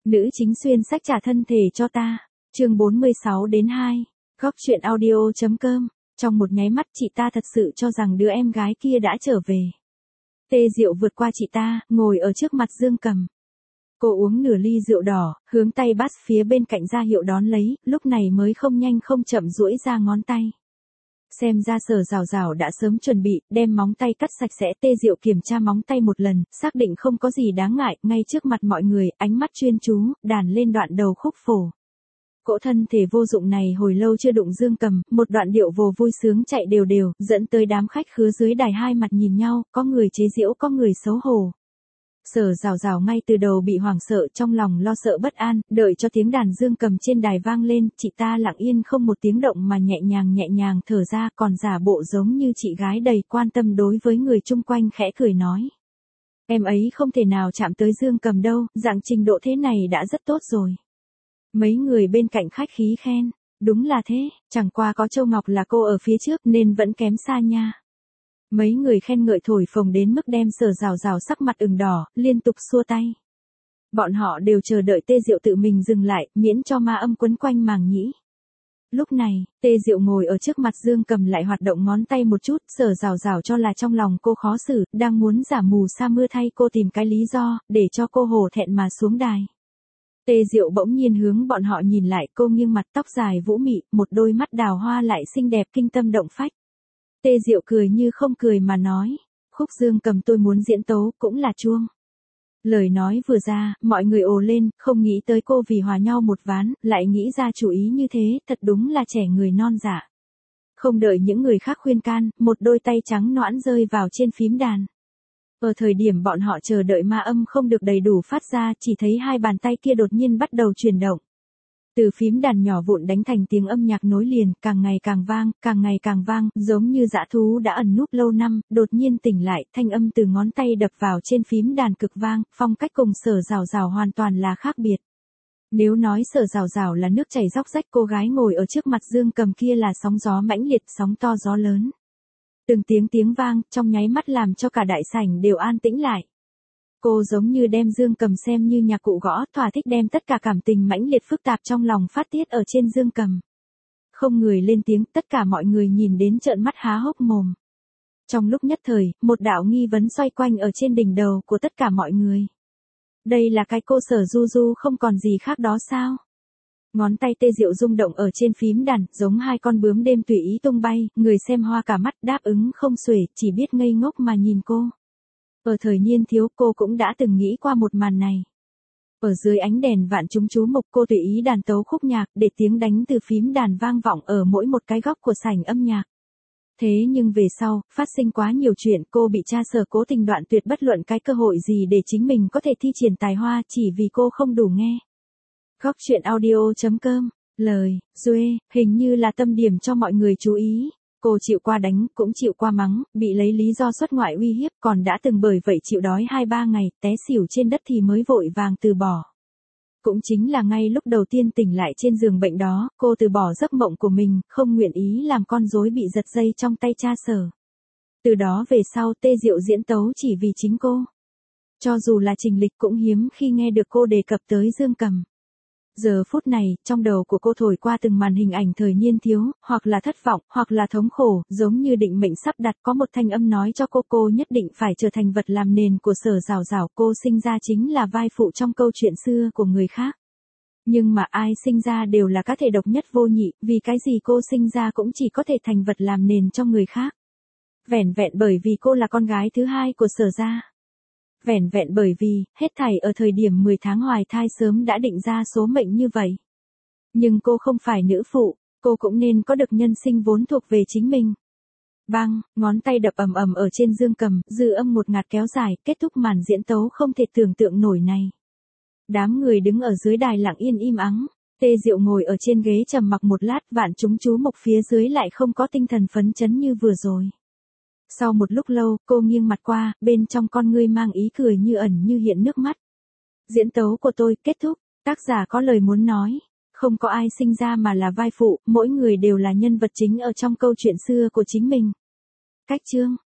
Nữ chính xuyên sách trả thân thể cho ta. Chương 46-2. Góc truyện audio.com. Trong một nháy mắt chị ta thật sự cho rằng đứa em gái kia đã trở về. Tê Diệu vượt qua chị ta, ngồi ở trước mặt Dương Cầm. Cô uống nửa ly rượu đỏ, hướng tay bắt phía bên cạnh ra hiệu đón lấy, lúc này mới không nhanh không chậm duỗi ra ngón tay. Xem ra Sở Rào Rào đã sớm chuẩn bị, đem móng tay cắt sạch sẽ. Tê Diệu kiểm tra móng tay một lần, xác định không có gì đáng ngại, ngay trước mặt mọi người, ánh mắt chuyên chú, đàn lên đoạn đầu khúc phổ. Cỗ thân thể vô dụng này hồi lâu chưa đụng Dương Cầm, một đoạn điệu vồ vui sướng chạy đều đều, dẫn tới đám khách khứa dưới đài hai mặt nhìn nhau, có người chế giễu có người xấu hổ. Sở Rào Rào ngay từ đầu bị hoảng sợ, trong lòng lo sợ bất an, đợi cho tiếng đàn Dương Cầm trên đài vang lên, chị ta lặng yên không một tiếng động mà nhẹ nhàng thở ra, còn giả bộ giống như chị gái đầy quan tâm đối với người chung quanh khẽ cười nói. Em ấy không thể nào chạm tới Dương Cầm đâu, dạng trình độ thế này đã rất tốt rồi. Mấy người bên cạnh khách khí khen, đúng là thế, chẳng qua có Châu Ngọc là cô ở phía trước nên vẫn kém xa nha. Mấy người khen ngợi thổi phồng đến mức đem Sở Rào Rào sắc mặt ửng đỏ, liên tục xua tay. Bọn họ đều chờ đợi Tê Diệu tự mình dừng lại, miễn cho ma âm quấn quanh màng nhĩ. Lúc này, Tê Diệu ngồi ở trước mặt Dương Cầm lại hoạt động ngón tay một chút, Sở Rào Rào cho là trong lòng cô khó xử, đang muốn giả mù sa mưa thay cô tìm cái lý do, để cho cô hổ thẹn mà xuống đài. Tê Diệu bỗng nhiên hướng bọn họ nhìn lại, cô nghiêng mặt tóc dài vũ mị, một đôi mắt đào hoa lại xinh đẹp kinh tâm động phách. Tê Diệu cười như không cười mà nói, khúc Dương Cầm tôi muốn diễn tấu, cũng là chuông. Lời nói vừa ra, mọi người ồ lên, không nghĩ tới cô vì hòa nhau một ván, lại nghĩ ra chủ ý như thế, thật đúng là trẻ người non dạ. Không đợi những người khác khuyên can, một đôi tay trắng nõn rơi vào trên phím đàn. Ở thời điểm bọn họ chờ đợi ma âm không được đầy đủ phát ra, chỉ thấy hai bàn tay kia đột nhiên bắt đầu chuyển động. Từ phím đàn nhỏ vụn đánh thành tiếng âm nhạc nối liền, càng ngày càng vang, giống như dã thú đã ẩn núp lâu năm, đột nhiên tỉnh lại, thanh âm từ ngón tay đập vào trên phím đàn cực vang, phong cách cùng Sở Rào Rào hoàn toàn là khác biệt. Nếu nói Sở Rào Rào là nước chảy róc rách, cô gái ngồi ở trước mặt Dương Cầm kia là sóng gió mãnh liệt, sóng to gió lớn. Từng tiếng vang, trong nháy mắt làm cho cả đại sảnh đều an tĩnh lại. Cô giống như đem Dương Cầm xem như nhạc cụ gõ, thỏa thích đem tất cả cảm tình mãnh liệt phức tạp trong lòng phát tiết ở trên Dương Cầm. Không người lên tiếng, tất cả mọi người nhìn đến trợn mắt há hốc mồm. Trong lúc nhất thời, một đạo nghi vấn xoay quanh ở trên đỉnh đầu của tất cả mọi người. Đây là cái cô Sở Du Du không còn gì khác đó sao? Ngón tay Tê Diệu rung động ở trên phím đàn, giống hai con bướm đêm tùy ý tung bay, người xem hoa cả mắt, đáp ứng không xuể, chỉ biết ngây ngốc mà nhìn cô. Ở thời niên thiếu cô cũng đã từng nghĩ qua một màn này. Ở dưới ánh đèn vạn chúng chú mục cô tùy ý đàn tấu khúc nhạc, để tiếng đánh từ phím đàn vang vọng ở mỗi một cái góc của sảnh âm nhạc. Thế nhưng về sau, phát sinh quá nhiều chuyện, cô bị cha Sở cố tình đoạn tuyệt bất luận cái cơ hội gì để chính mình có thể thi triển tài hoa, chỉ vì cô không đủ nghe. Góc truyện audio.com. Lời, Duê, hình như là tâm điểm cho mọi người chú ý. Cô chịu qua đánh, cũng chịu qua mắng, bị lấy lý do xuất ngoại uy hiếp, còn đã từng bởi vậy chịu đói 2-3 ngày, té xỉu trên đất thì mới vội vàng từ bỏ. Cũng chính là ngay lúc đầu tiên tỉnh lại trên giường bệnh đó, cô từ bỏ giấc mộng của mình, không nguyện ý làm con rối bị giật dây trong tay cha Sở. Từ đó về sau Tê Diệu diễn tấu chỉ vì chính cô. Cho dù là Trình Lịch cũng hiếm khi nghe được cô đề cập tới Dương Cầm. Giờ phút này, trong đầu của cô thổi qua từng màn hình ảnh thời niên thiếu, hoặc là thất vọng, hoặc là thống khổ, giống như định mệnh sắp đặt, có một thanh âm nói cho cô nhất định phải trở thành vật làm nền của Sở Rào Rào, cô sinh ra chính là vai phụ trong câu chuyện xưa của người khác. Nhưng mà ai sinh ra đều là cá thể độc nhất vô nhị, vì cái gì cô sinh ra cũng chỉ có thể thành vật làm nền cho người khác. Vẻn vẹn bởi vì cô là con gái thứ hai của Sở gia. Vẻn vẹn bởi vì, hết thảy ở thời điểm 10 tháng hoài thai sớm đã định ra số mệnh như vậy. Nhưng cô không phải nữ phụ, cô cũng nên có được nhân sinh vốn thuộc về chính mình. Bang, ngón tay đập ầm ầm ở trên Dương Cầm, dư âm một ngạt kéo dài, kết thúc màn diễn tấu không thể tưởng tượng nổi này. Đám người đứng ở dưới đài lặng yên im ắng, Tê Diệu ngồi ở trên ghế trầm mặc một lát, vạn chúng chú mục phía dưới lại không có tinh thần phấn chấn như vừa rồi. Sau một lúc lâu, cô nghiêng mặt qua, bên trong con ngươi mang ý cười như ẩn như hiện nước mắt. Diễn tấu của tôi kết thúc, tác giả có lời muốn nói. Không có ai sinh ra mà là vai phụ, mỗi người đều là nhân vật chính ở trong câu chuyện xưa của chính mình. Cách chương.